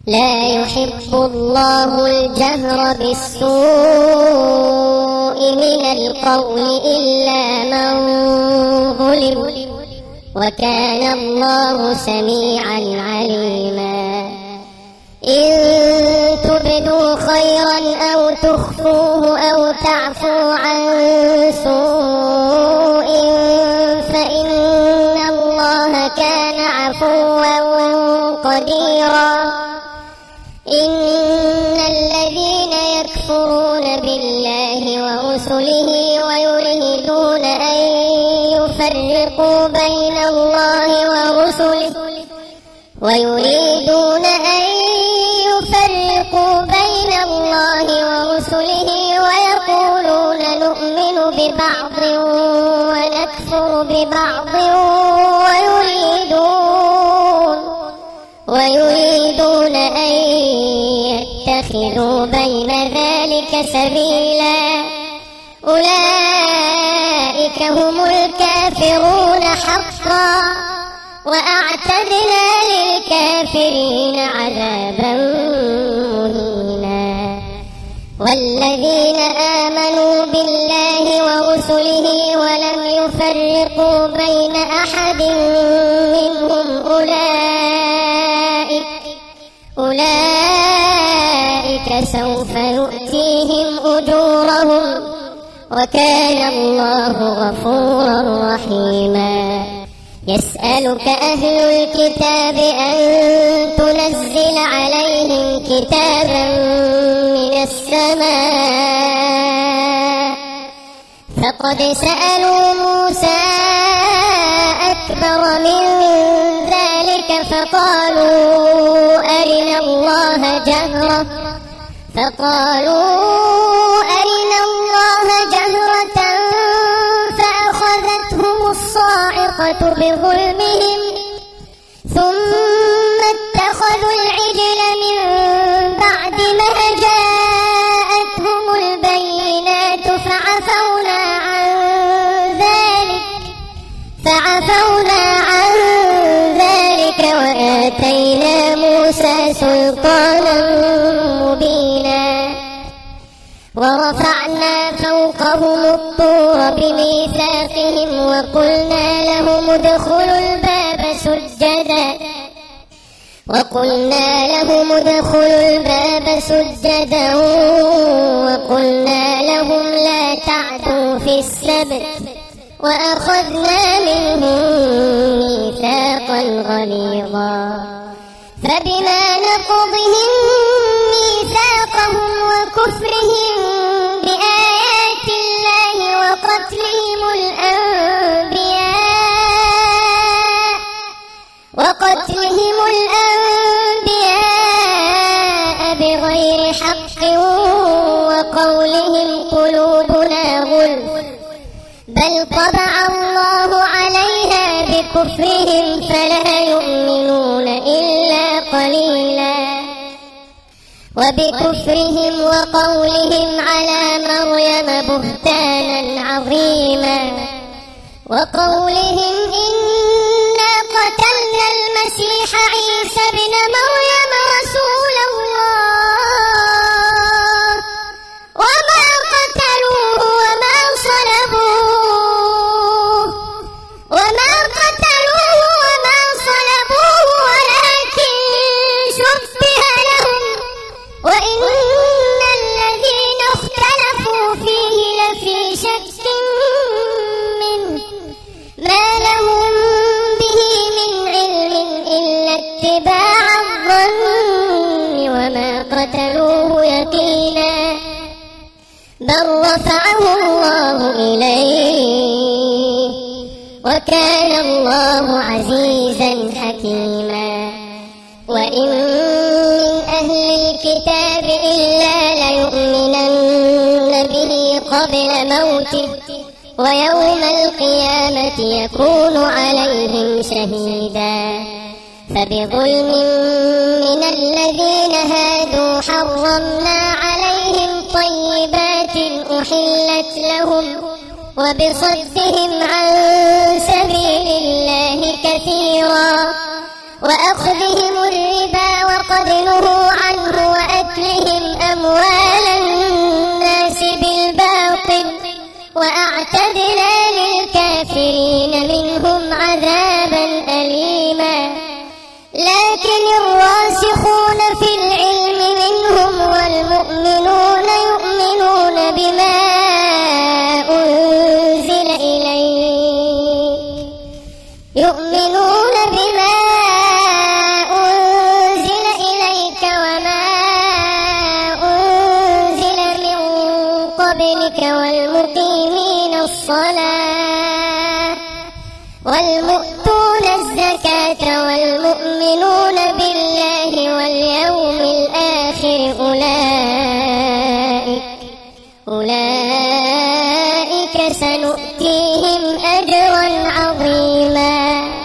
لا يحب الله الجهر بالسوء من القول إلا من ظلم، وكان الله سميعا عليما. إن تبدوا خيرا أو تخفوه أو تعفوا عن سوء فإن الله كان عفوا قديرا. إن الذين يكفرون بالله ورسله ويريدون أن يفرقوا بين الله ورسله ويقولون نؤمن ببعض ونكفر ببعض ويريدون أن يتخذوا بين ذلك سبيلا. أولئك هم الكافرون حقا، وأعتدنا للكافرين عذابا مهينا. والذين آمنوا بالله ورسله ولم يفرقوا بين أحد منهم أولئك سوف يؤتيهم أجورهم، وكان الله غفورا رحيما. يسألك أهل الكتاب أن تنزل عليهم كتابا من السماء، فقد سألوا موسى أكبر من ذلك فقالوا أرنا الله جهرة فأخذتهم الصاعقة بظلمهم ثم اتخذوا العجل من بعد ما جاءتهم البينات فعفونا عن ذلك وآتينا موسى سلطانا مبينا. ورفعنا فوقهم الطور بميثاقهم وقلنا لهم ادخلوا الباب سجدا وقلنا لهم لا تعدوا في السبت وأخذنا منهم ميثاقا غليظا. فبما نقضهم ميثاقهم وكفرهم بآيات الله وقتلهم الأنبياء بغير حق وقولهم قلوبنا غلف بل طبع الله عليها بكفرهم فلا يؤمنون إلا قليلا. وبكفرهم وقولهم على مريم بهتانا عظيما، وقولهم إنا قتلنا المسيح عيسى ابن مريم رسول الله وما قتلوه وما صلبوه ولكن شبه لهم وإن الذين اختلفوا فيه لفي شك منه ما لهم به من علم إلا اتباع الظن وما قتلوه يقينا بل رفعه الله إليه وكان الله عزيزا حكيما. وإن من أهل الكتاب إلا ليؤمنن به قبل موته ويوم القيامة يكون عليهم شهيدا. فبظلم من الذين هادوا حرمنا عليهم طيبات أحلت لهم وبصدهم عن سبيل الله كثيرا وأخذهم الربا وقد نهوا فسنؤتيهم أجرا عظيما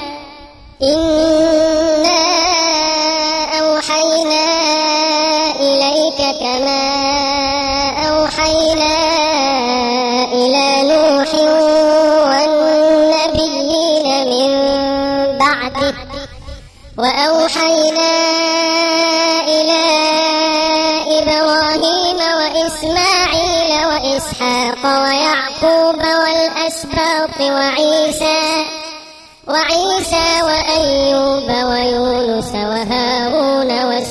إنا أوحينا إليك كما أوحينا إلى نوح والنبيين من بعده وأوحينا إلى إبراهيم وإسماعيل وإسحاق ويعقوب والأسباط وعيسى وأيوب ويونس وهارون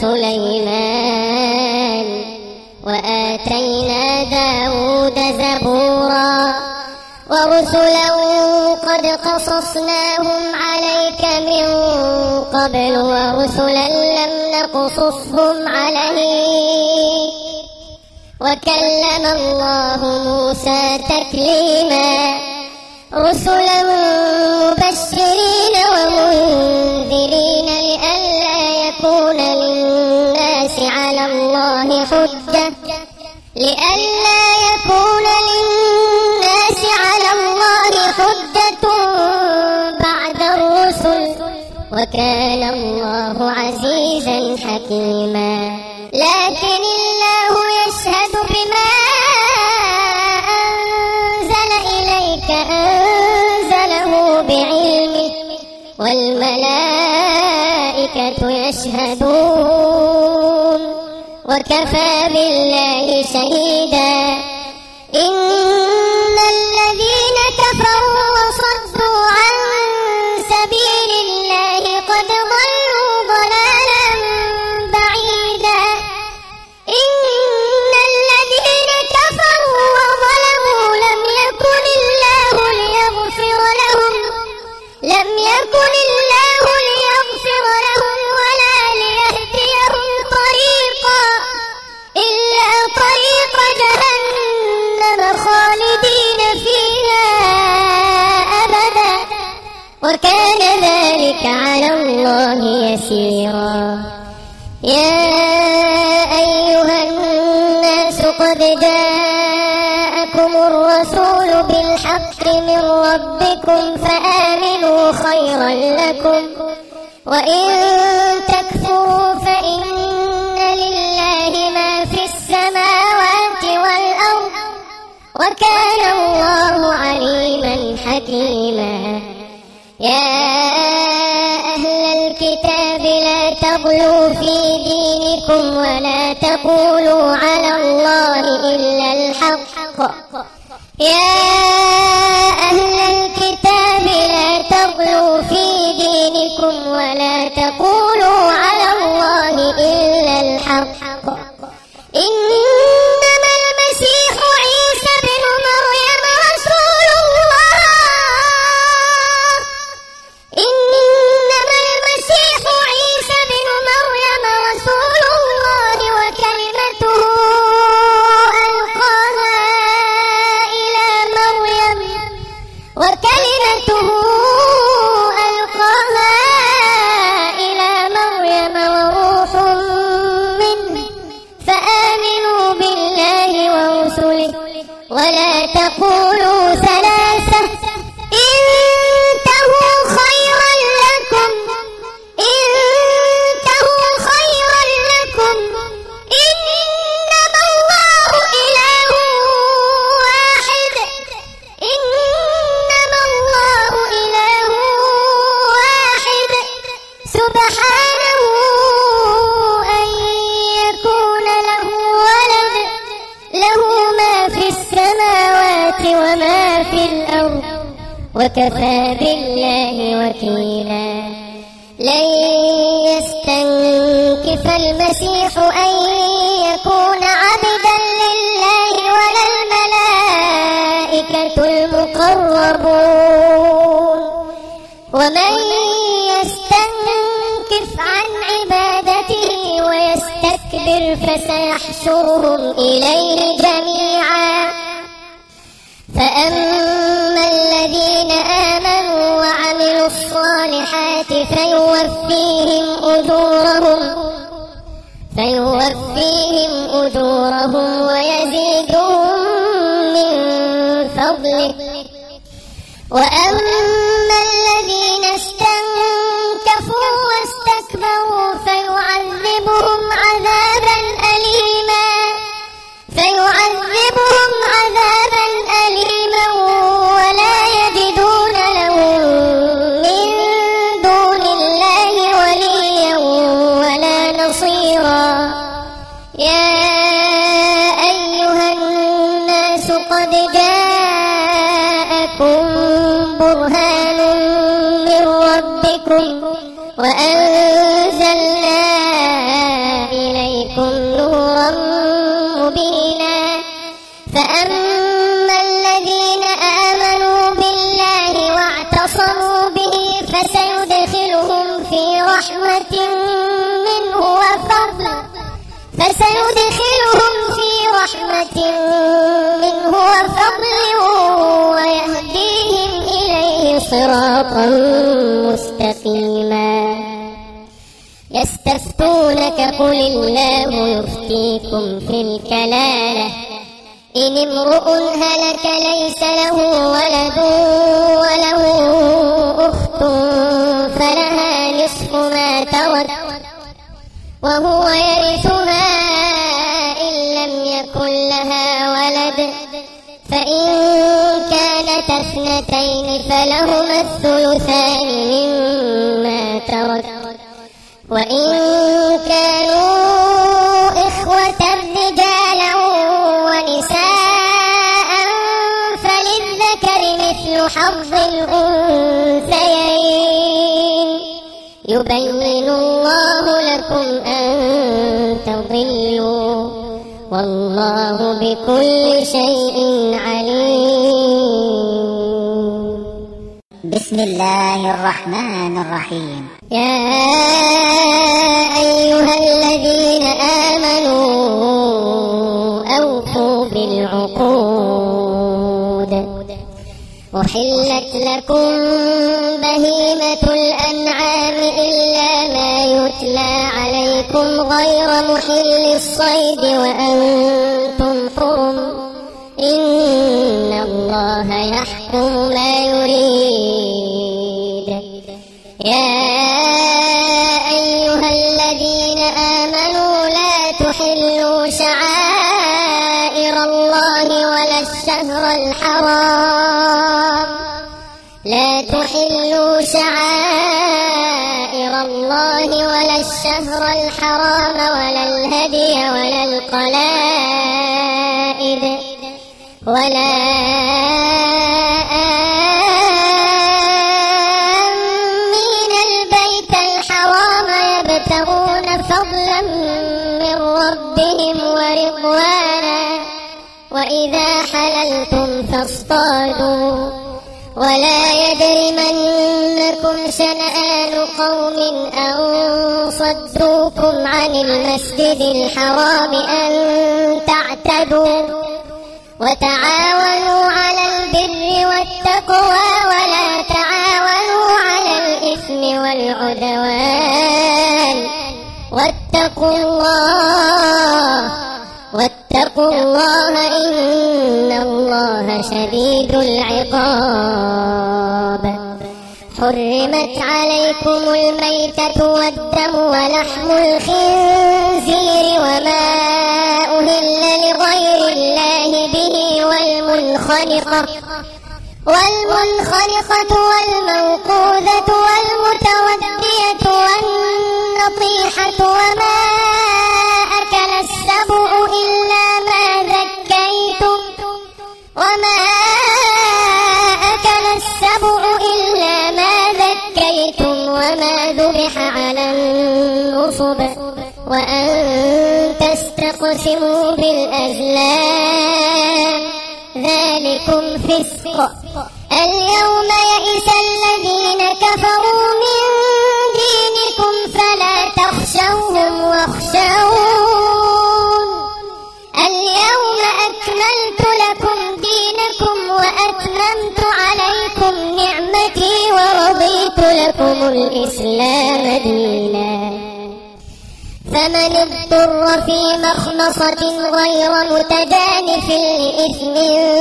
وسليمان وآتينا داود زبورا ورسلا قد قصصناهم عليك من قبل ورسلا لم نقصصهم عليك وكلم الله موسى تكليما رسلا مبشرين ومنذرين لئلا يكون للناس على الله حجة بعد الرسل وكان الله عزيزا حكيما لكن الله يشهد بما أنزل إليك أنزله بعلمه والملائكة يشهدون وكفى بالله شهيدا إن الذين كفروا وصدوا عن سبيل الله قد ضلوا ضلالا بعيدا إن الذين كفروا وظلموا لم يكن الله ليغفر لهم ولا ليهديهم طريقا إلا طريق جهنم خالدين فيها أبدا وكان ذلك على الله يسيرا يا أيها الناس قد جاءكم الرسول بالحق من ربكم فآمنوا خيرا لكم وإن تكفروا فإن لله ما في السماوات والأرض وكان الله عليما حكيما يا أهل الكتاب لا تغلوا في دينكم ولا تقولوا على الله إلا الحق يا أهل الكتاب لا تغلوا في دينكم ولا تقولوا على الله إلا الحق إنما المسيح عيسى بن مريم رسول الله إنما المسيح عيسى بن مريم رسول الله وكلمته ألقاها إلى مريم وروح منه فآمنوا بالله ورسله ولا تقولوا ثلاثة انتهوا خيرا لكم إنما الله إله واحد سبحانه أن يكون له ولد له ما في السماوات وما في الأرض وكفى بالله وكيلا لن يستنكف المسيح أن يكون عبدا لله ولا الملائكة المقربون ومن يستنكف عن عبادته ويستكبر فسيحشرهم إليه جميعا فأما الذين آمنوا وعملوا الصالحات فيوفيهم أجورهم ويزيدهم من فضله وأما الذين استنكفوا واستكبروا فيعذبهم عذابا أليما ولا يجدون لهم من دون الله وليا ولا نصيرا. يا أيها الناس قد جاءكم برهان من ربكم وأنزلنا إليكم نورا مبينا. فأما الذين آمنوا بالله واعتصموا به فسيدخلهم في رحمة منه وفضل ويهديهم إليه صراطا مستقيما. يستفتونك قل الله يفتيكم في الكلالة إن امرؤ هلك ليس له ولد وله أخت فلها نصف ما ترك وهو يرثها إن لم يكن لها ولد فإن كانت اثنتين فلهما الثلثان مما ترك وإن كانوا إخوة رجالا ونساء فللذكر مثل حظ الأنثيين. يبين الله لكم أن تضلوا والله بكل شيء عليم. بسم الله الرحمن الرحيم. يا أيها الذين آمنوا أوفوا بالعقود. أحلت لكم بهيمة الأنعام إلا ما يتلى عليكم غير محل الصيد وأنتم حرم إن الله يحكم ما يريد. يا أيها الذين آمنوا لا تحلوا شعائر الله ولا الشهر الحرام ولا الهدي ولا القلائد ولا آمين البيت الحرام يبتغون فضلا من ربهم ورضوانا وإذا حللتم فاصطادوا ولا يجرمنكم شنآن قوم أن صدوكم عن المسجد الحرام أن تعتدوا وتعاونوا على البر والتقوى ولا تعاونوا على الإثم والعدوان واتقوا الله إن الله شديد العقاب. حرمت عليكم الميتة والدم ولحم الخنزير وما أهل لغير الله به والمنخنقة والموقوذة والمتردية والنطيحة وما أكل السبع إلا ما ذكيتم وما ذبح على النصب وأن تستقسموا بالأزلام ذلكم فسق. اليوم يئس الذين كفروا من دينكم فلا تخشوهم واخشون. اليوم أكملت لكم دينكم وأتممت عليكم نعمتي ورضيت لكم الإسلام دينا. فمن كمن اضطر في مخمصة غير متجانف لإثم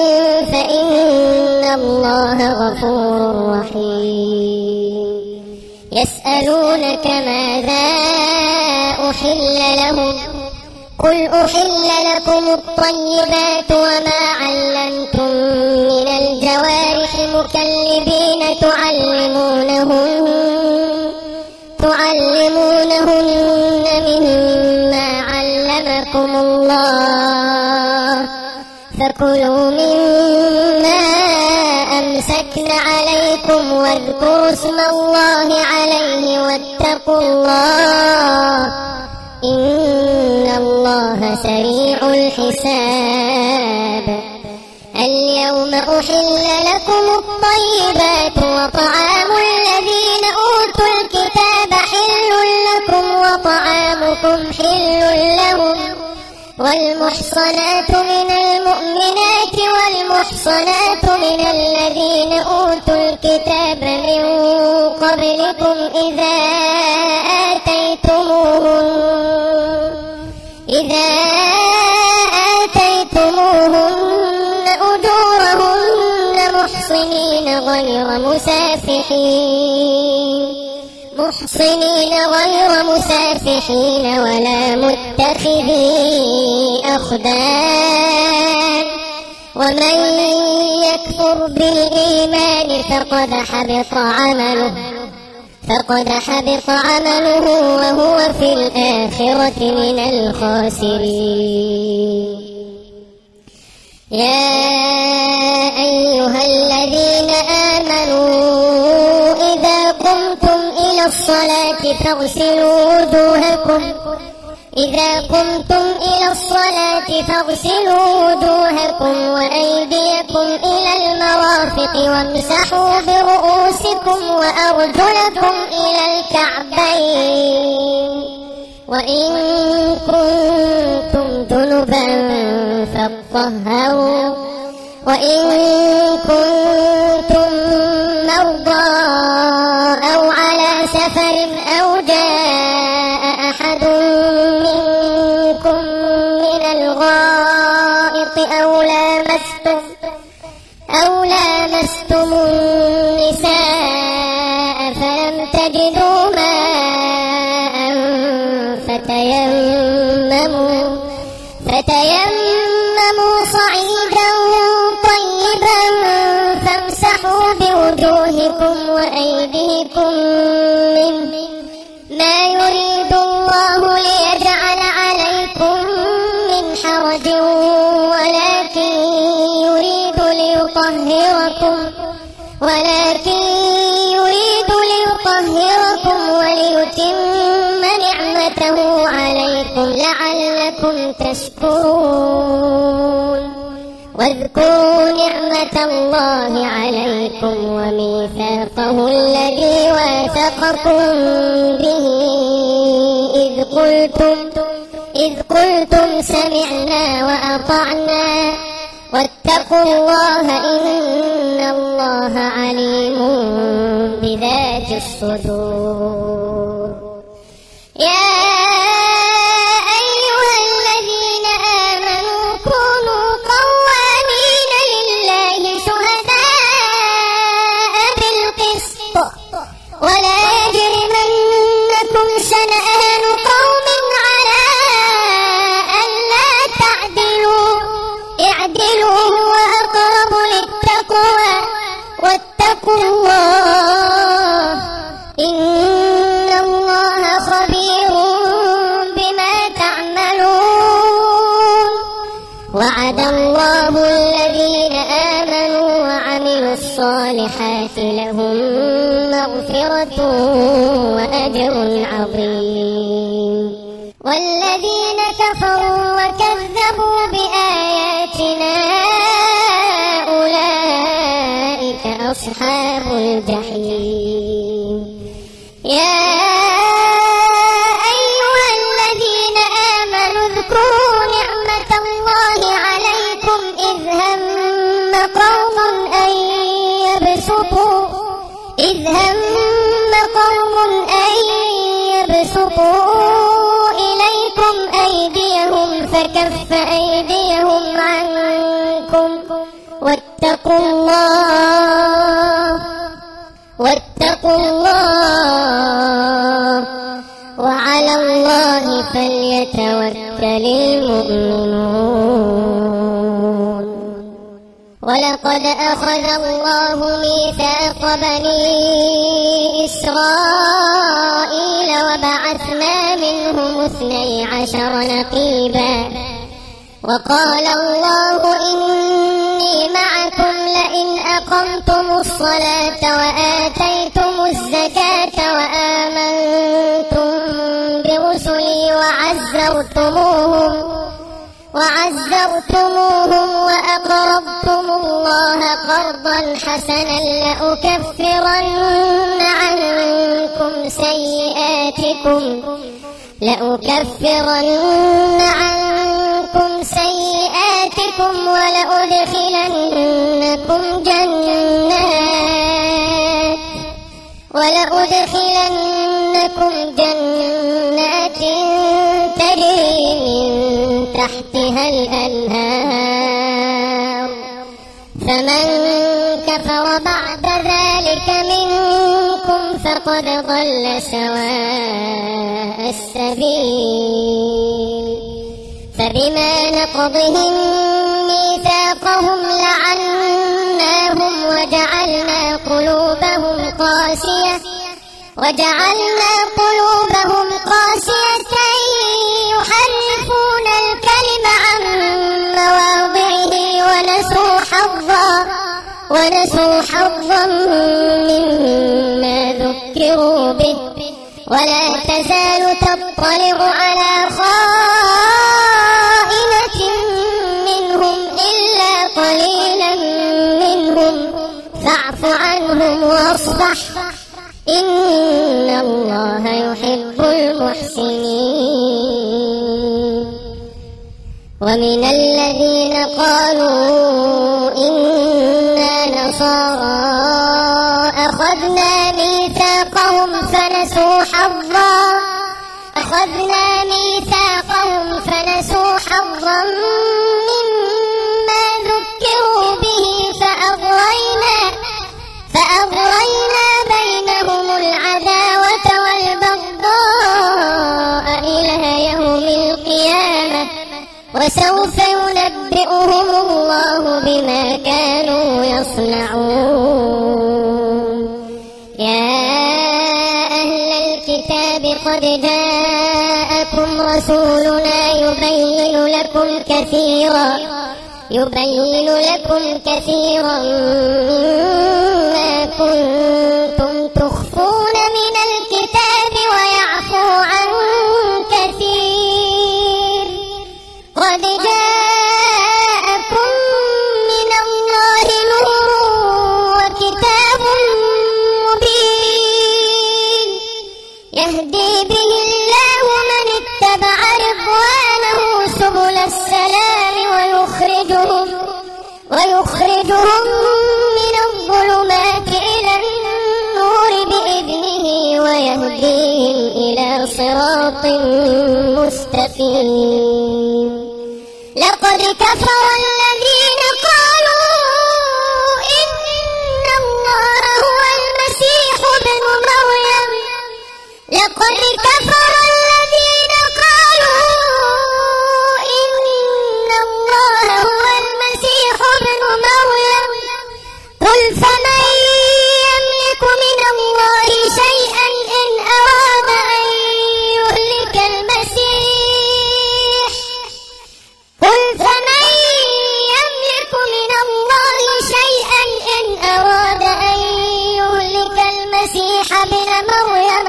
فإن الله غفور رحيم يسألونك ماذا أحل لهم قل أحل لكم الطيبات وما علمتم من الجوارح مكلبين تعلمونهن مما علمكم الله فكلوا مما أمسكن عليكم واذكروا اسم الله عليه واتقوا الله إن الله سريع الحساب اليوم أحل لكم الطيبات وطعام الذين أوتوا الكتاب حل لكم وطعامكم حل لهم والمحصنات من المؤمنات والمحصنات من الذين أوتوا الكتاب من قبلكم إذا آتيتموهن أجورهن محصنين غير مسافحين ولا متخذي أخدان ومن يكفر بالإيمان فقد حبط عمله وهو في الآخرة من الخاسرين يا أيها الذين آمنوا إذا قمتم إلى الصلاة فاغسلوا وجوهكم وأيديكم إلى المرافق وامسحوا برؤوسكم وأرجلكم إلى الكعبين وإن كنتم جنبا فاطهروا وإن كنتم مرضى أو على سفر أو جاء أحد منكم من الغائط أو لامستم النساء فلم تجدوا ماء فتيمموا صعيدا طيبا فامسحوا بوجوهكم وأيديكم منه ما يريد الله ليجعل عليكم من حرج ولكن يريد ليطهركم وليتم نعمته عليكم لعلكم تشكرون واذكروا نعمة الله عليكم وميثاقه الذي واثقكم به إذ قلتم سمعنا وأطعنا واتقوا الله إن الله عليم بذات الصدور يا أيها الذين آمنوا كونوا قوامين لله شهداء بالقسط ولا يجرمنكم شنآن قوم على ألا تعدلوا اعدلوا هو أقرب للتقوى واتقوا الله إن الله خبير بما تعملون وعد الله الذين آمنوا وعملوا الصالحات لهم مغفرة وأجر عظيم والذين كفروا وكذبوا بآياتنا أولئك أصحاب الجحيم يا أيها الذين آمنوا اذكروا نعمة الله عليكم إذ هم قوم أن يبسطوا إليكم واتقوا الله وعلى الله فليتوكل المؤمنون. ولقد أخذ الله ميثاق بني إسرائيل وبعثنا منهم 12 نقيبا وقال الله إني معكم لئن أقمتم الصلاة وآتيتم الزكاة وآمنتم برسلي وعزرتموهم وأقرضتم الله قرضا حسنا لأكفرن عنكم سيئاتكم ولأدخلنكم جنات تجري من تحتها الأنهار فمن كفر بعد ذلك منكم فقد ضل سواء السبيل. فبما نقضهم ميثاقهم لعناهم وجعلنا قلوبهم قاسية يحرفون الكلم عن مواضعه ونسوا حظا مما ذكروا به ولا تزال تطلع على خائنة منهم إلا قليلا منهم فاعف عنهم واصفح إن الله يحب المحسنين. ومن الذين قالوا إنا نصارى أخذنا ميثاقهم فنسوا حظا مما ذكروا به فأغرينا بينهم العداوة والبغضاء إلى يوم القيامة وسوف ينبئهم الله بما كانوا يصنعون. يا أهل الكتاب قد جاءكم رسولنا يبين لكم كثيرا مما كنتم تخفون من الكتاب ويعفو عن كثير. قد جاءكم من الله نور وكتاب مبين يهدي به الله من اتبع رضوانه سبل السلام ويخرجهم من الظلمات إلى النور بإذنه ويهديهم إلى صراط مستقيم. لقد كفر الذين قالوا إن الله هو المسيح ابن مريم قل فمن يملك من الله شيئا إن أراد أن يهلك المسيح ابن مريم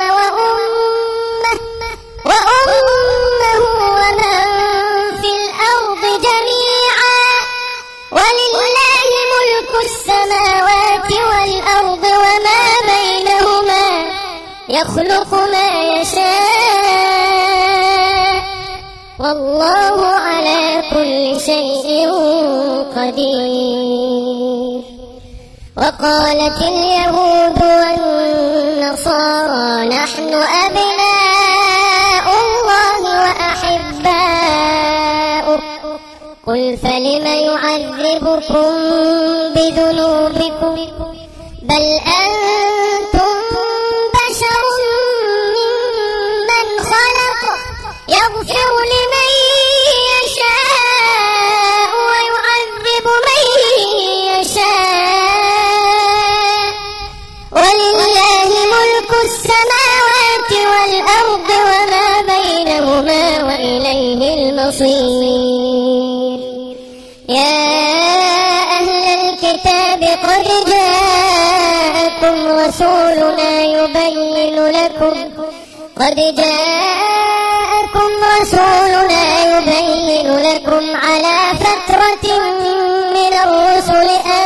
وأمه ومن في الأرض جميعا ولله ملك السماوات والأرض وما بينهما يخلق ما يشاء والله على كل شيء قدير. وقالت اليهود والنصارى نحن أبناء الله وأحباؤه قل فلم يعذبكم بذنوبكم بل أنتم بشر ممن خلق يغفر لمن يشاء ويعذب من يشاء ولله ملك السماوات والأرض وما بينهما وإليه المصير. يا أهل الكتاب قد جاءكم رسولنا يبين لكم على فترة من الرسل أن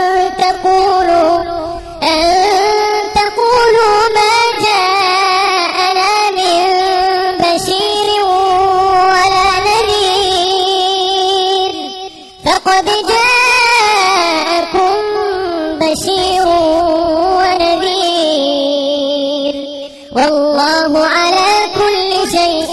تقولوا ما جاءنا من بشير ولا نذير فقد جاءكم بشير ونذير والله على كل شيء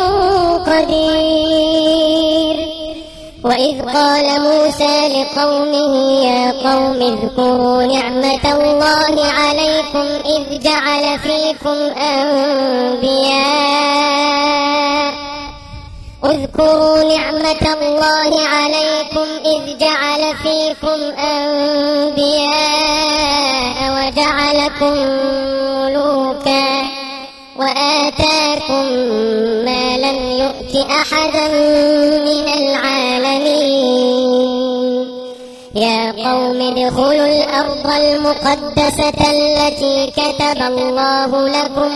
قدير. وإذ قال موسى لقومه يا قوم اذكروا نعمة الله عليكم إذ جعل فيكم أنبياء وجعلكم ملوكا وآتاكم ما لم يؤت أحدا من العالمين. يا قوم ادخلوا الأرض المقدسة التي كتب الله لكم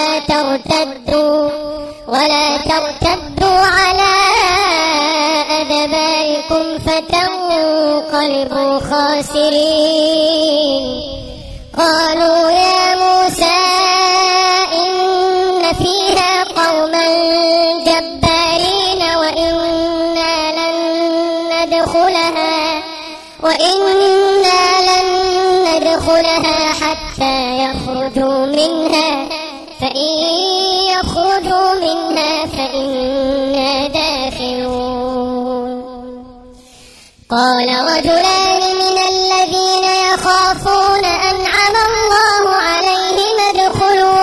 ولا ترتدوا على أدباركم فتنقلبوا خاسرين. قالوا يا موسى إن فيها قوما جبارين وإنا لن ندخلها حتى يخرجوا منها فإن يخرجوا منها فإنا داخلون. قال رجلان من الذين يخافون أنعم الله عليهم ادخلوا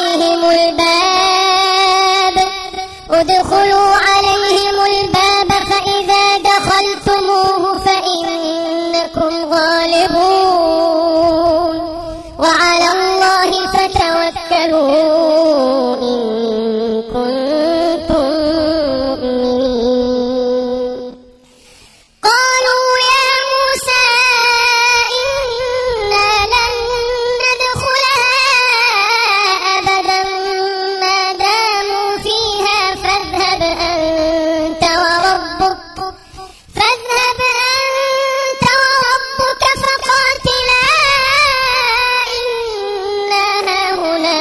عليهم الباب فإذا دخلتموه فإنكم غالبون وعلى الله فتوكلوا إن كنتم مؤمنين. قالوا يا موسى إنا لن ندخلها أبدا ما داموا فيها فاذهب أنت وربك فقاتلا إنا هاهنا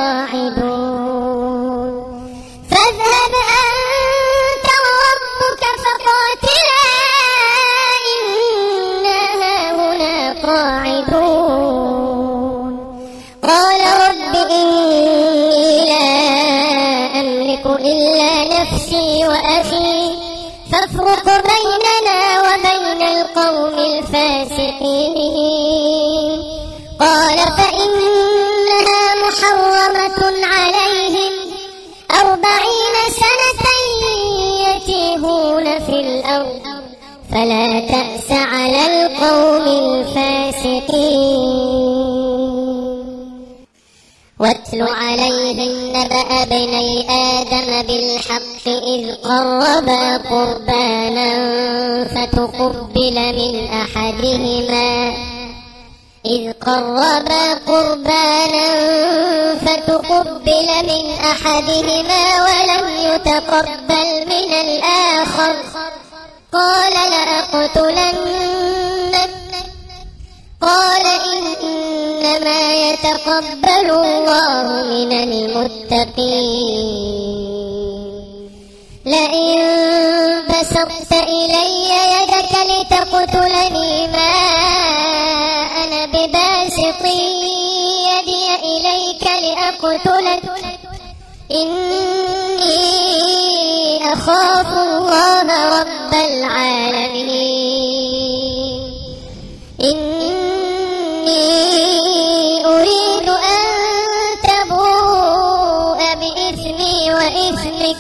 قاعدون. قال رب إني لا أملك إلا نفسي وأخي فافرق بيننا وبين القوم الفاسقين. قال فإنها محرمة عليهم 40 سنة يتيهون في الأرض فلا تأس على القوم الفاسقين. واتل عليهم نبأ بني آدم بالحق إذ قربا قربانا فتقبل من أحدهما ولم يتقبل من الآخر قال لأقتلنك قال إنما يتقبل الله من المتقين. لئن بسطت إلي يدك لتقتلني ما أنا بباسط يدي إليك لأقتلك إني يخافوا الله رب العالمين. إني أريد أن تبوء بإثمي وإثمك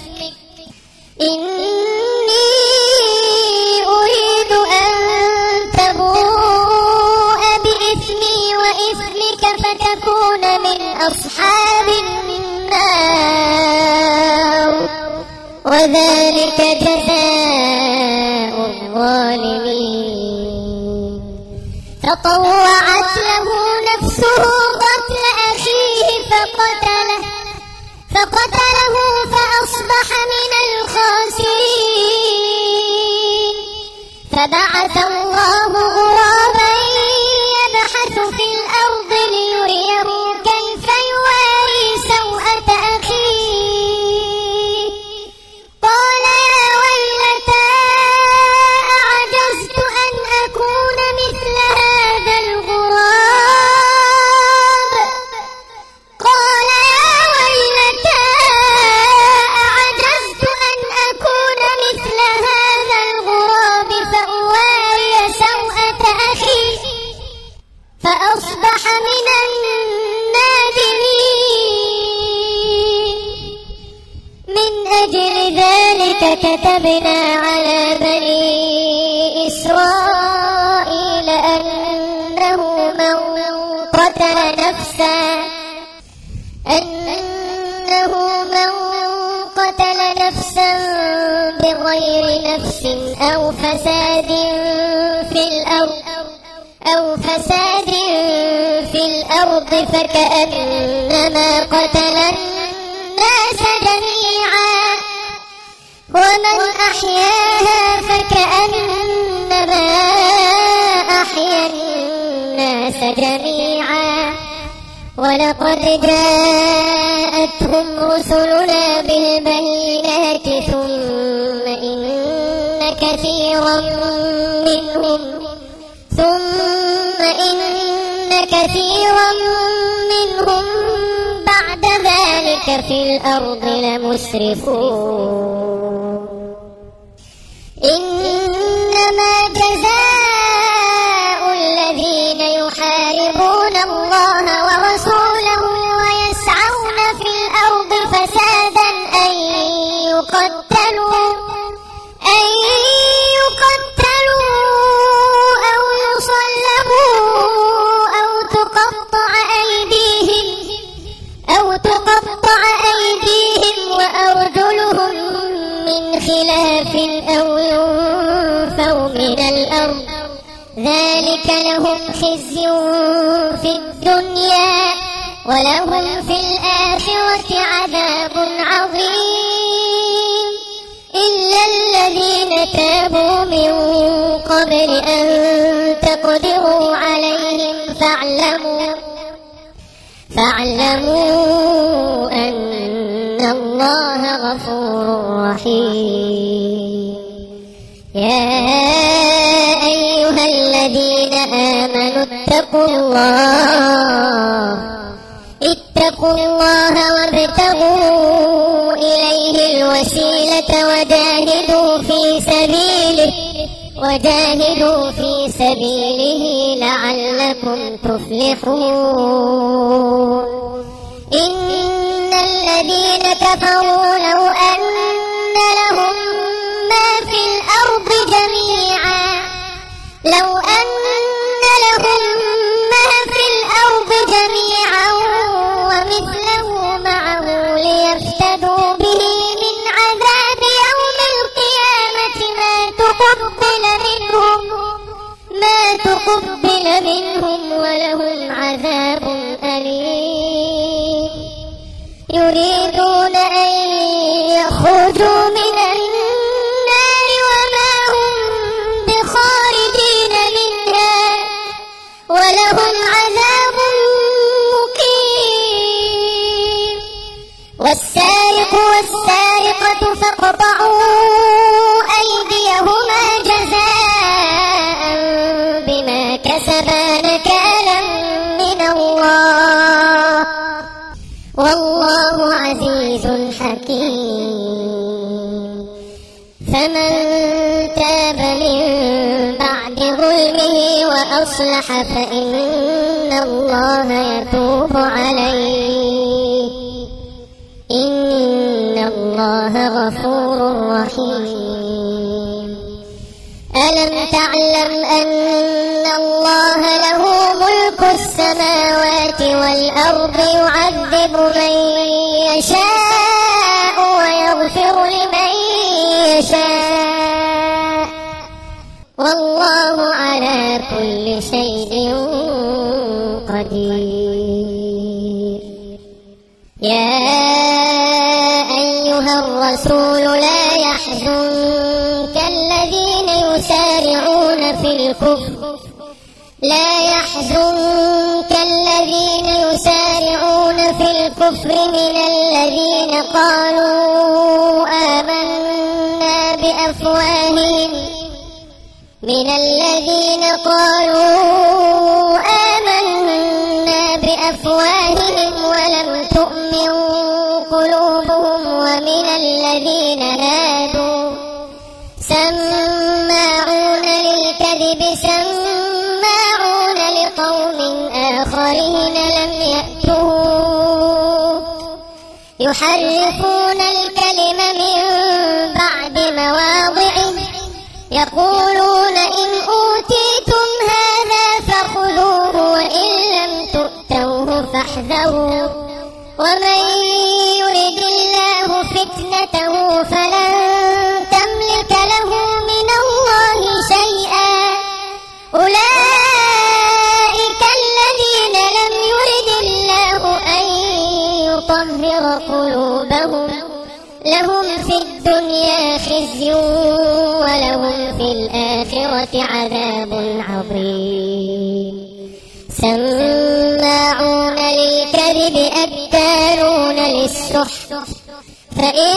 فتكون من أصحاب النار، وذلك جزاء الظالمين. فطوعت له نفسه قتل أخيه فقتله فأصبح من الخاسرين. فبعث الله غرابا يبحث في الأرض ليريه كيف يواري سوءة أخيه. قال يا ويلتى أعجزت أن أكون مثل هذا الغراب. قال يا ويلتى أعجزت أن أكون مثل هذا الغراب فأواري سوءة أخي فأصبح من النادمين. من أجل ذلك كتبنا على بني إسرائيل أنه من قتل نفسا بغير نفس أو فساد في الأرض فكأنما قتل الناس جميعا، ومن أحياها فكأنما أحيا الناس جميعا. ولقد جاءتهم رسلنا بالبينات ثم إن كثيرا منهم بعد ذلك في الأرض لمسرفون. إنما جزاء الذين يحاربون الله ورسوله ويسعون في الأرض فسادا أن يقتلوا أو يصلبوا أو تقطع أيديهم وأرجلهم من خلاف أو ينفوا من الأرض. ذلك لهم خزي في الدنيا ولهم في الآخرة عذاب عظيم. إلا الذين تابوا من قبل أن تقدروا عليهم فاعلموا أن الله غفور رحيم. يا أيها الذين آمنوا اتقوا الله وابتغوا إليه الوسيلة وجاهدوا في سبيله لعلكم تفلحون. إن الذين كفروا لو أن لهم ما في الأرض جميعا ومثله معه ليفتدوا به من عذاب يوم القيامة ما تقبل منهم ولهم عذاب أليم. يريدون أن يخرجوا من النار وما هم بخارجين منها ولهم عذاب مقيم. والسارق والسارقة فاقطعوا أيديهما جزاء بما كسبا نكالا من الله والله عزيز حكيم. فمن تاب من بعد ظلمه وأصلح فإن الله يتوب عليه إن الله غفور رحيم. ألم تعلم أن الله له ملك السماوات والأرض يعذب من يشاء ويغفر لمن يشاء والله على كل شيء قدير. يا أيها الرسول لا يحزنك الذين يسارعون في الكفر من الذين قالوا آمنا بأفواههم ولم تؤمن قلوبهم ومن الذين هادوا سماعون للكذب سماعون لقوم آخرين لم يأتوه يحرفون الكلم من بعد مواضعه يقولون إن أوتيتم هذا فخذوه وإن لم تؤتوه فاحذروا ومن يرد الله فتنته فلن تملك له من الله شيئا أولئك الذين لم يرد الله أن يطهر قلوبهم لهم في الدنيا خزي ولهم في الآخرة عذاب عظيم. سماعون للكذب أكالون للسحت فإن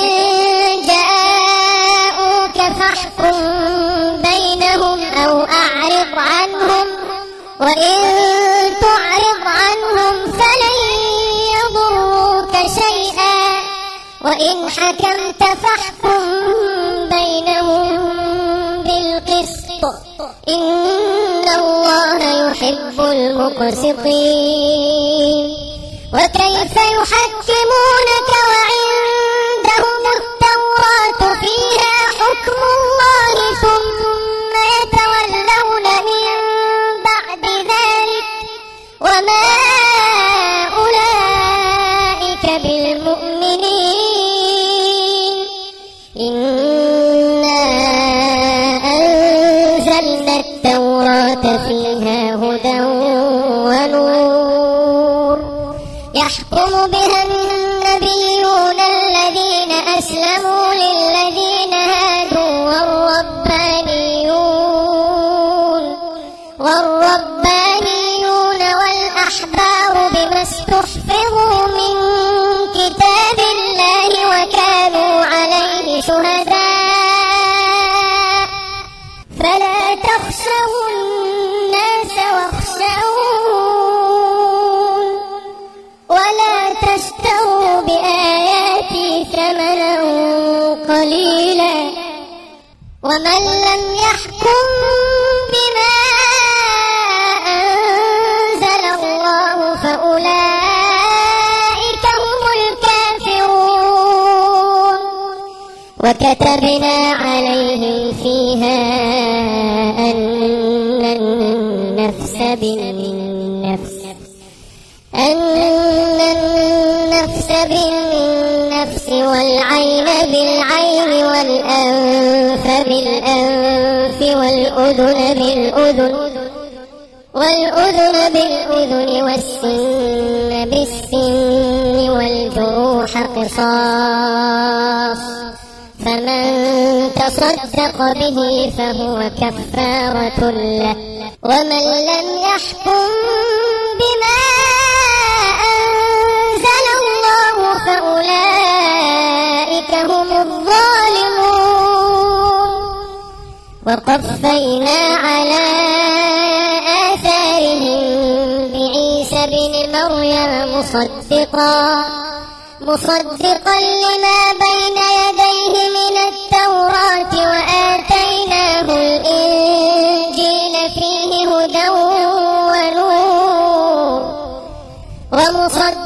جاءوك فاحكم بينهم أو أعرض عنهم وإن تعرض عنهم فلن يضروك شيئا وإن حكمت فاحكم بينهم بالقسط إن الله يحب المقسطين. وكيف يحكمونك وعندهم التوراة فيها حكم الله ثم يتولون من بعد ذلك وما أولئك بالمؤمنين. إنا أنزلنا التوراة فيها هدى ونور يحكم بها النبيون الذين أسلموا للذين هادوا والربانيون والأحبار بما استحفظوا من كتاب الله وكانوا عليه شهداء فلا تخشوا الناس واخشون ولا تشتروا بآياتي ثمنا قليلا ومن لم يحكم بما أنزل الله فأولئك هم الكافرون. وكتبنا عليهم فيها أن النفس بالنفس والعين بالعين والأنف بالأنف والأذن بالأذن والسن بالسن والجروح قصاص فمن تصدق به فهو كفارة له ومن لم يحكم بما أنزل الله فأولئك هم الظالمون. وقفينا على آثارهم بعيسى بن مريم مصدقا لما بين يديه من التوراة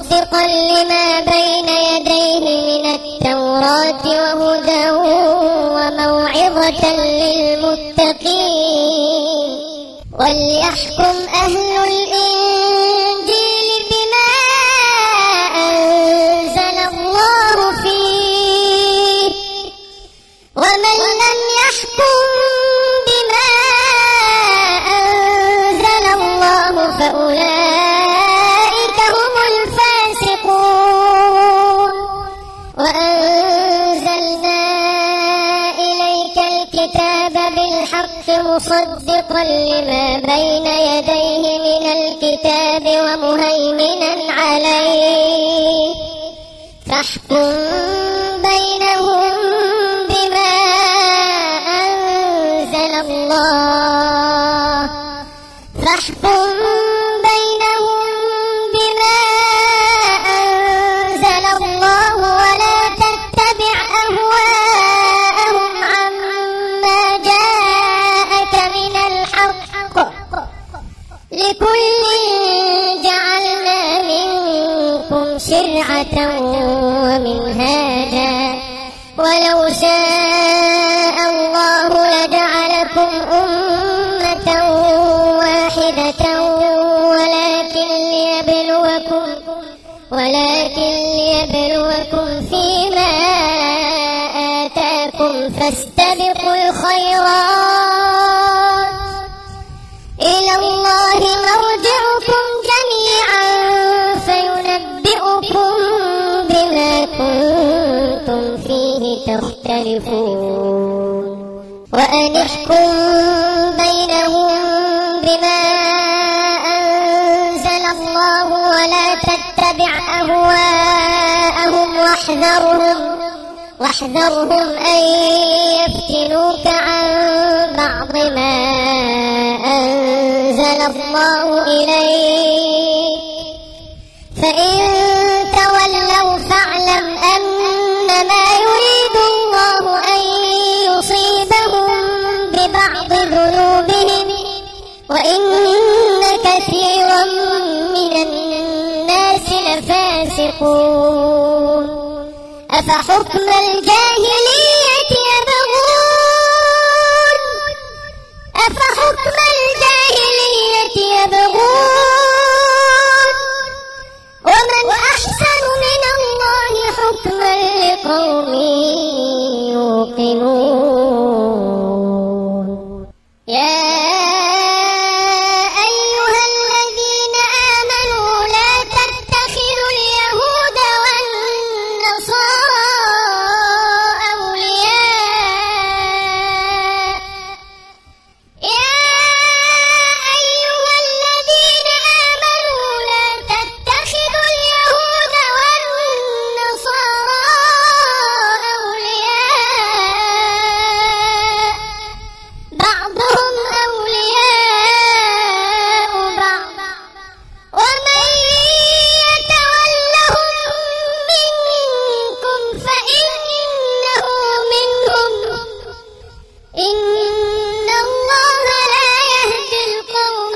مصدقا لما بين يديه من التوراة وهدى وموعظة للمتقين. وليحكم أهل الإنجيل بما أنزل الله فيه، ومن لم يحكم بما أنزل الله فأولئك هم الفاسقون. وأنزلنا إليك الكتاب بالحق مصدقا لما بين يديه من الكتاب ومهيمنا عليه، فاحكم بينهم بما أنزل الله، فاحكم بينهم بما أنزل الله، ولا تتبع أهواءهم عما جاءك من الحق، لكل جعلنا منكم شرعة ومنهاجا، ولو شاء الله لجعلكم أمة واحدة ولكن ليبلوكم فيما آتاكم، فاستبقوا الخيرات، إلى الله مرجعكم جميعا فينبئكم بما كنتم فيه تختلفون. وأن احكم بينهم بما أنزل الله، ولا تتبع أهواءهم، واحذرهم أن يفتنوك عن بعض ما أنزل الله إليك، فإن تولوا فاعلم أنما يريد الله أن يصيبهم ببعض ذنوبهم، وإن كثيرا من الناس لفاسقون. أفحكم الجاهلية يبغون، أفحكم الجاهلية يبغون، ومن أحسن من الله حكما لقوم يوقنون. يا أيها الذين آمنوا لا تتخذوا اليهود والنصارى أولياء. يا أيها الذين آمنوا لا تتخذوا اليهود والنصارى أولياء، بعضهم أولياء بعض، ومن يتولهم منكم فإنه منهم، إن الله لا يهدي القوم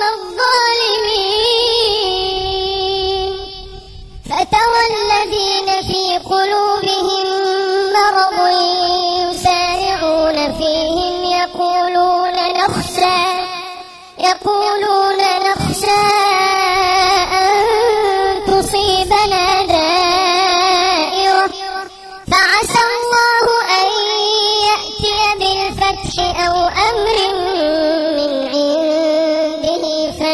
الظالمين. فترى الذين في قلوبهم مرض يسارعون فيهم يقولون نخشى أن تصيبنا دائرة، فعسى الله أن يأتي بالفتح أو أمر من عنده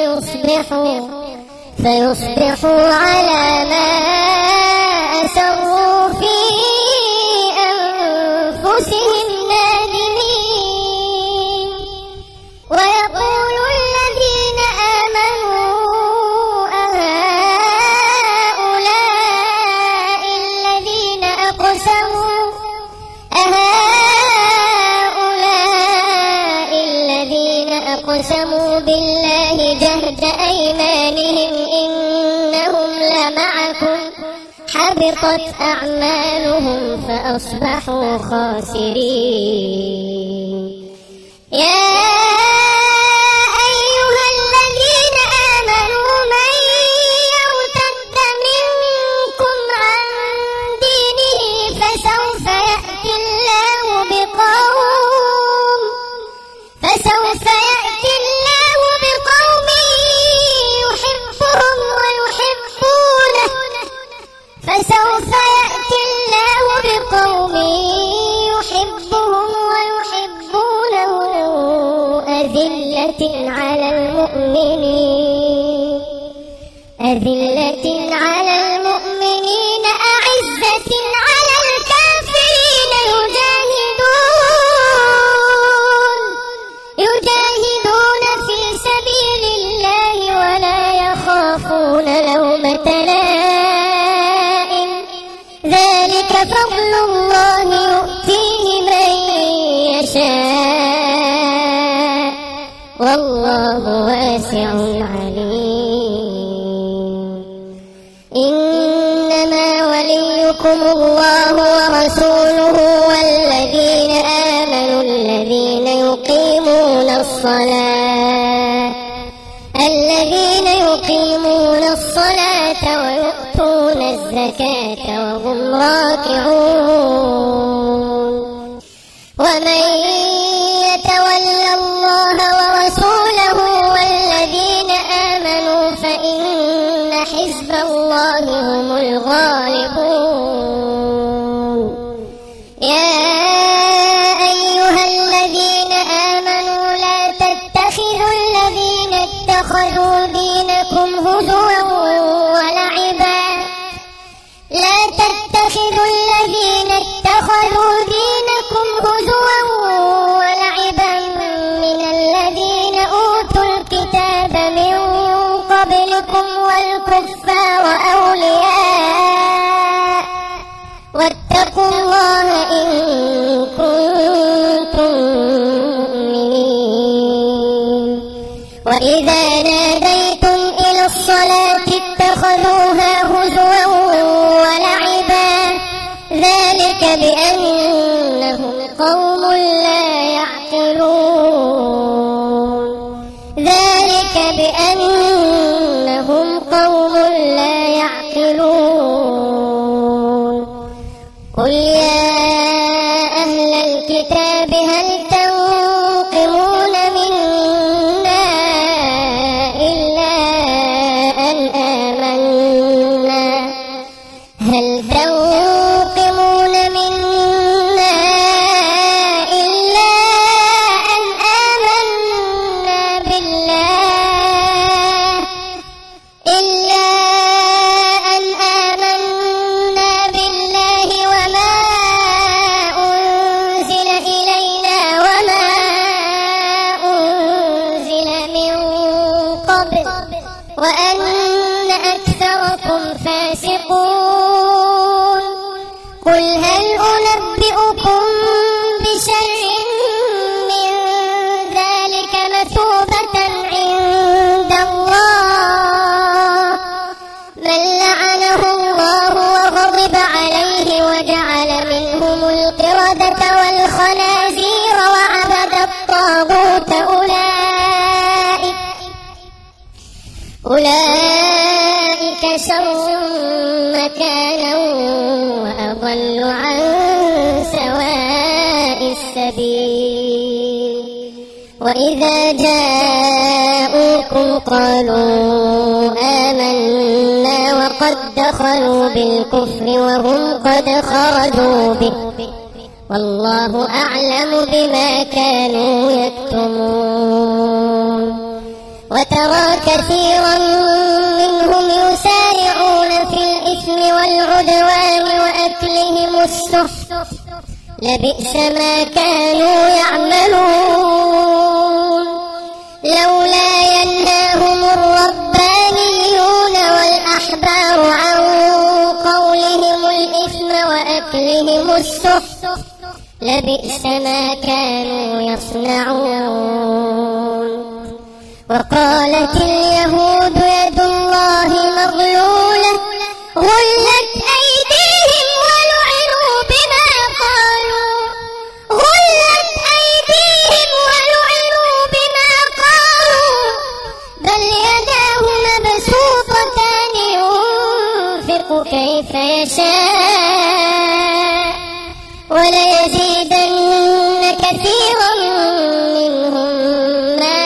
فيصبحوا على ما أسروا في أنفسهم نادمين. ويقول الذين آمنوا أهؤلاء الذين أقسموا بالله جهد أيمانهم إنهم لمعكم، حبطت أعمالهم فأصبحوا خاسرين. يا أيها الذين آمنوا من يرتد منكم أذلة على المؤمنين أعزة على الكافرين يجاهدون في سبيل الله ولا يخافون لومة لائم ذلك فضل الله يؤتيه من يشاء والله واسع عليم إنما وليكم الله ورسوله والذين آمنوا الذين يقيمون الصلاة ويؤتون الزكاة وهم راكعون ومن يتول الله ورسوله والذين آمنوا فإن حزب الله هم الغالبون يا أيها الذين آمنوا لا تتخذوا الذين اتخذوا دينكم هزوا ولعبا من الذين أوتوا الكتاب من قبلكم والكفار أولياء واتقوا الله إن كنتم مؤمنين وإذا ناديتم إلى الصلاة اتخذوها هزوا ولعبا ذلك بأنهم قوم لا يعقلون قل يا أهل الكتاب هل تنقمون منا إلا أن آمنا بالله وما أنزل إلينا وما أنزل من قبل وأن أكثركم فاسقون قل هل أنبئكم بشر من ذلك مثوبة عند الله من لعنه الله وغضب عليه وجعل منهم القردة والخنازير وعبد الطاغوت أولئك شر مكانا وأضل عن سواء السبيل وإذا جاءوكم قالوا آمنا وقد دخلوا بالكفر وهم قد خرجوا به والله أعلم بما كانوا يكتمون وترى كثيرا منهم يسارعون في الإثم والعدوان وأكلهم السحت لبئس ما كانوا يعملون لولا ينهاهم الربانيون والأحبار عن قولهم الإثم وأكلهم السحت لبئس ما كانوا يصنعون وقالت اليهود يد الله مغلولة غلت أيديهم ولعنوا بما قالوا بل يداه مبسوطتان ينفق كيف يشاء وليزيدن كثيرا منهم ما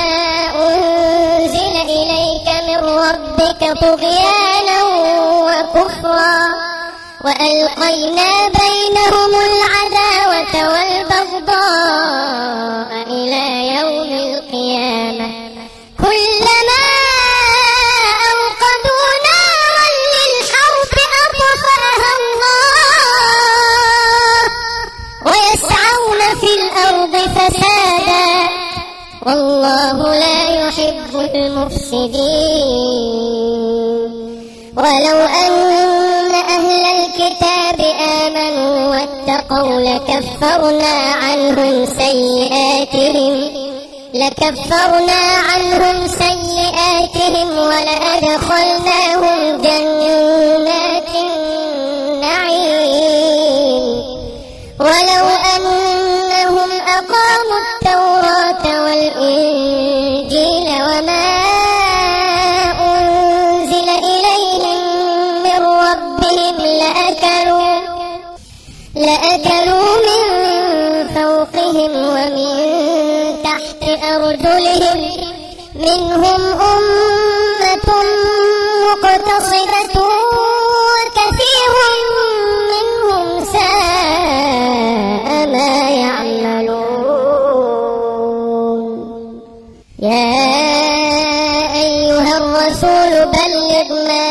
أنزل إليك من ربك طغيانا وكفرا وألقينا بينهم العداوة والبغضاء إلى يوم القيامة والله لا يحب المفسدين. ولو أن أهل الكتاب آمنوا واتقوا لكفرنا عنهم سيئاتهم ولأدخلناهم جنات النعيم. ولو أنهم أقاموا التوراة والإنجيل وما أنزل إليهم من ربهم لأكلوا من فوقهم ومن تحت أرجلهم منهم أمة مقتصدة وكثير منهم ساء ما يعملون. يا أيها الرسول بلغ ما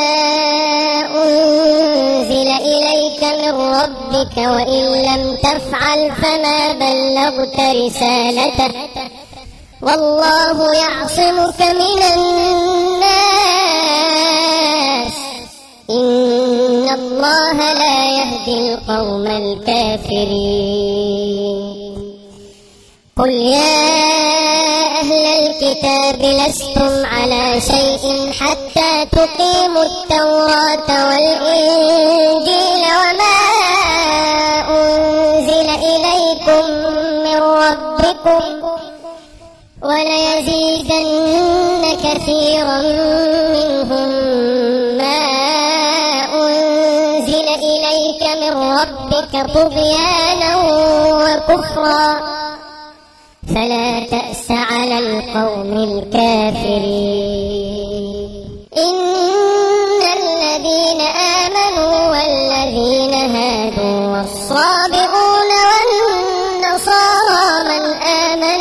أنزل إليك من ربك وإن لم تفعل فما بلغت رسالته والله يعصمك من الناس إن الله لا يهدي القوم الكافرين. قل يا أهل الكتاب لستم على شيء حتى تقيموا التوراة والإنجيل وما أنزل إليكم من ربكم وليزيدن كثيرا منهم ما أنزل إليك من ربك طغيانا وكفرا فلا تأس على القوم الكافرين. إن الذين آمنوا والذين هادوا والصابئون والنصارى من آمن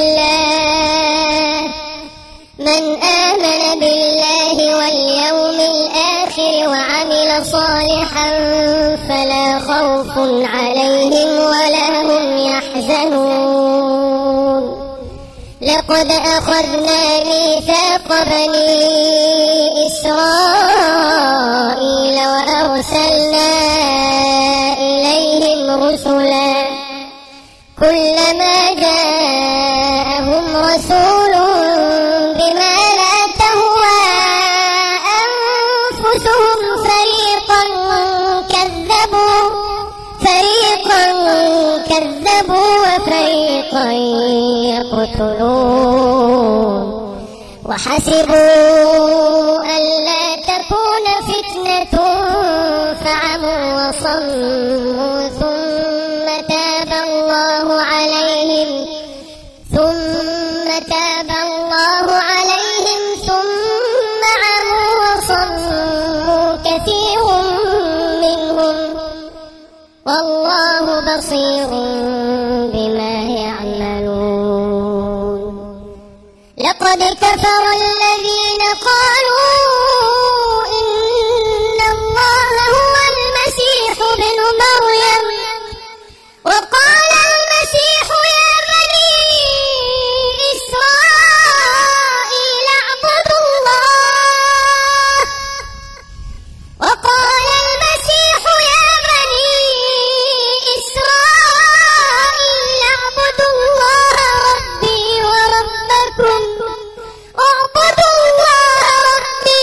بالله واليوم الآخر وعمل صالحا فلا خوف عليهم ولا هم يحزنون. لقد أخذنا ميثاق بني إسرائيل وأرسلنا إليهم رسلا كلما جاءهم رسول بما لا تهوى أنفسهم فريقا كذبوا وفريقا يقتلون وحسبوا ألا تكون فتنة فعموا وصموا ثم تاب الله عليهم ثم عموا وصموا كثير منهم والله بصير بما يعملون. لقد كفر الذين قالوا إن الله هو المسيح ابن مريم وقال المسيح يا بني إسرائيل اعبدوا الله وقال المسيح يا بني إسرائيل اعبدوا الله ربي وربكم اعبدوا الله ربي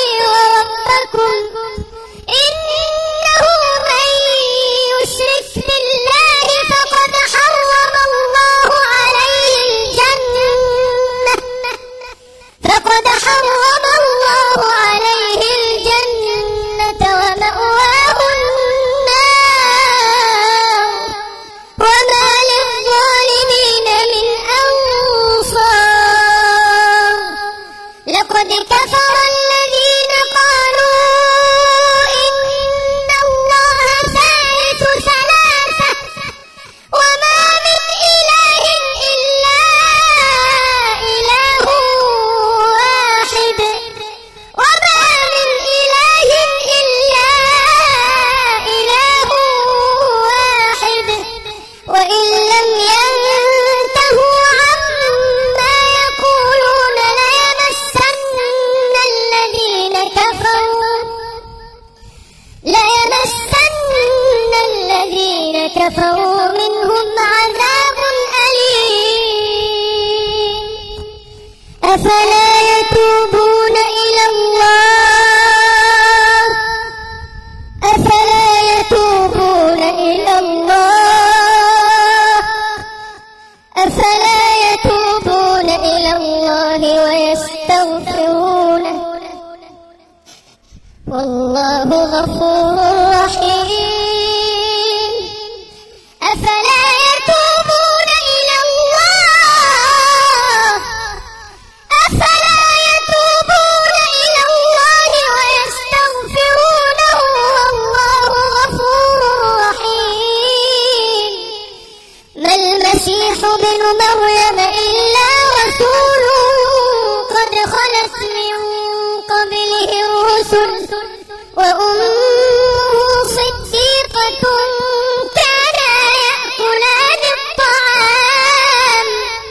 أفلا يتوبون إلى الله أفلا يتوبون إلى الله أفلا يتوبون إلى الله ويستغفرونه والله غفور رحيم أفلا يتوبون إلى الله أفلا يتوبون إلى الله ويستغفرونه والله غفور رحيم ما المسيح ابن مريم إلا رسول قد خلت من قبله الرسل وأمه صديقة كانا يأكلان الطعام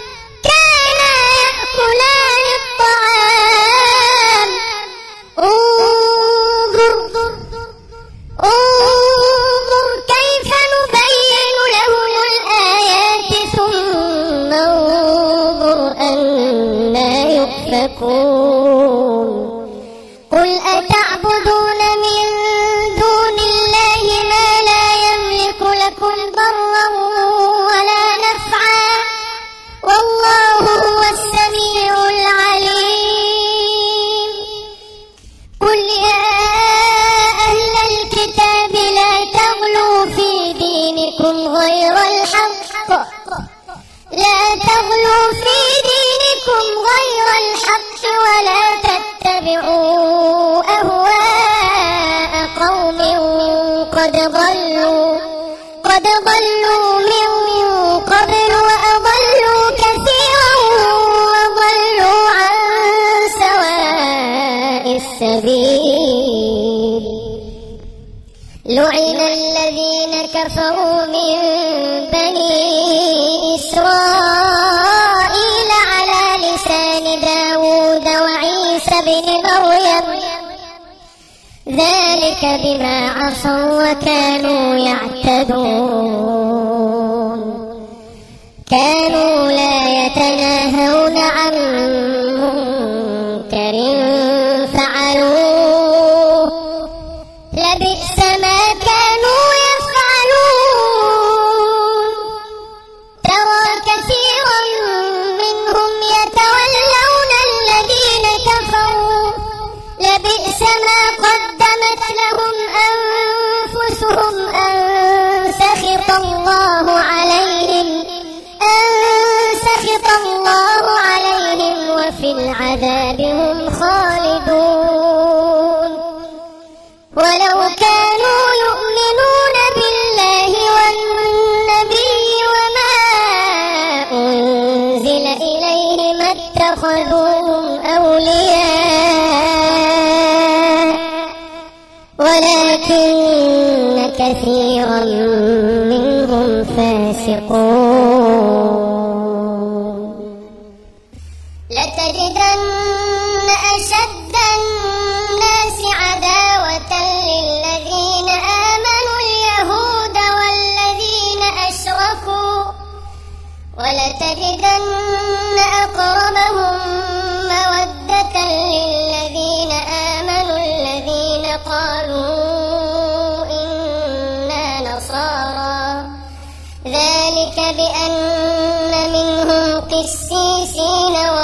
انظر كيف نبين لهم الآيات ثم انظر أنى يؤفكون قل أتعبدون من دون الله ما لا يملك لكم ضرا ولا نفعا والله هو السميع العليم قل يا أهل الكتاب لا تغلوا في دينكم غير الحق ولا تتبعوا أهواء قوم قد ضلوا من قبل وأضلوا كثيرا وضلوا عن سواء السبيل لعن الذين كفروا من بني إسرائيل على لسان داود وعيسى بن مريم ذلك بما عصوا وكانوا يعتدون كانوا لا يتناهون عن منكر فعلوه لبئس ما كانوا يفعلون ترى كثيرا منهم يتولون الذين كفروا لبئس ما قدمت لهم أنفسهم أن سخط الله عليهم وفي العذاب هم خالدون ولو كانوا يؤمنون بالله والنبي وما أنزل إليه ما اتخذوهم أولياء ولكن كثيرا منهم فاسقون لتجدن أشد الناس عداوة للذين آمنوا اليهود والذين أشركوا ولتجدن أقربهم مودة للذين آمنوا الذين قالوا إنا نصارى ذلك بأن منهم قسيسين